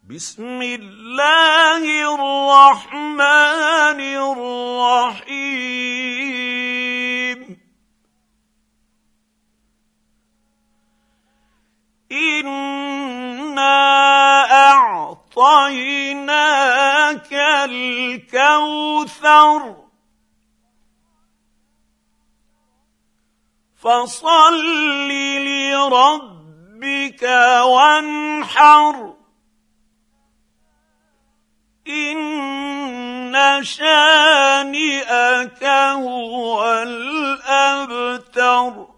بسم الله الرحمن الرحيم إنا أعطيناك الكوثر فصل لربك وانحر إن شانئك هو الأبتر.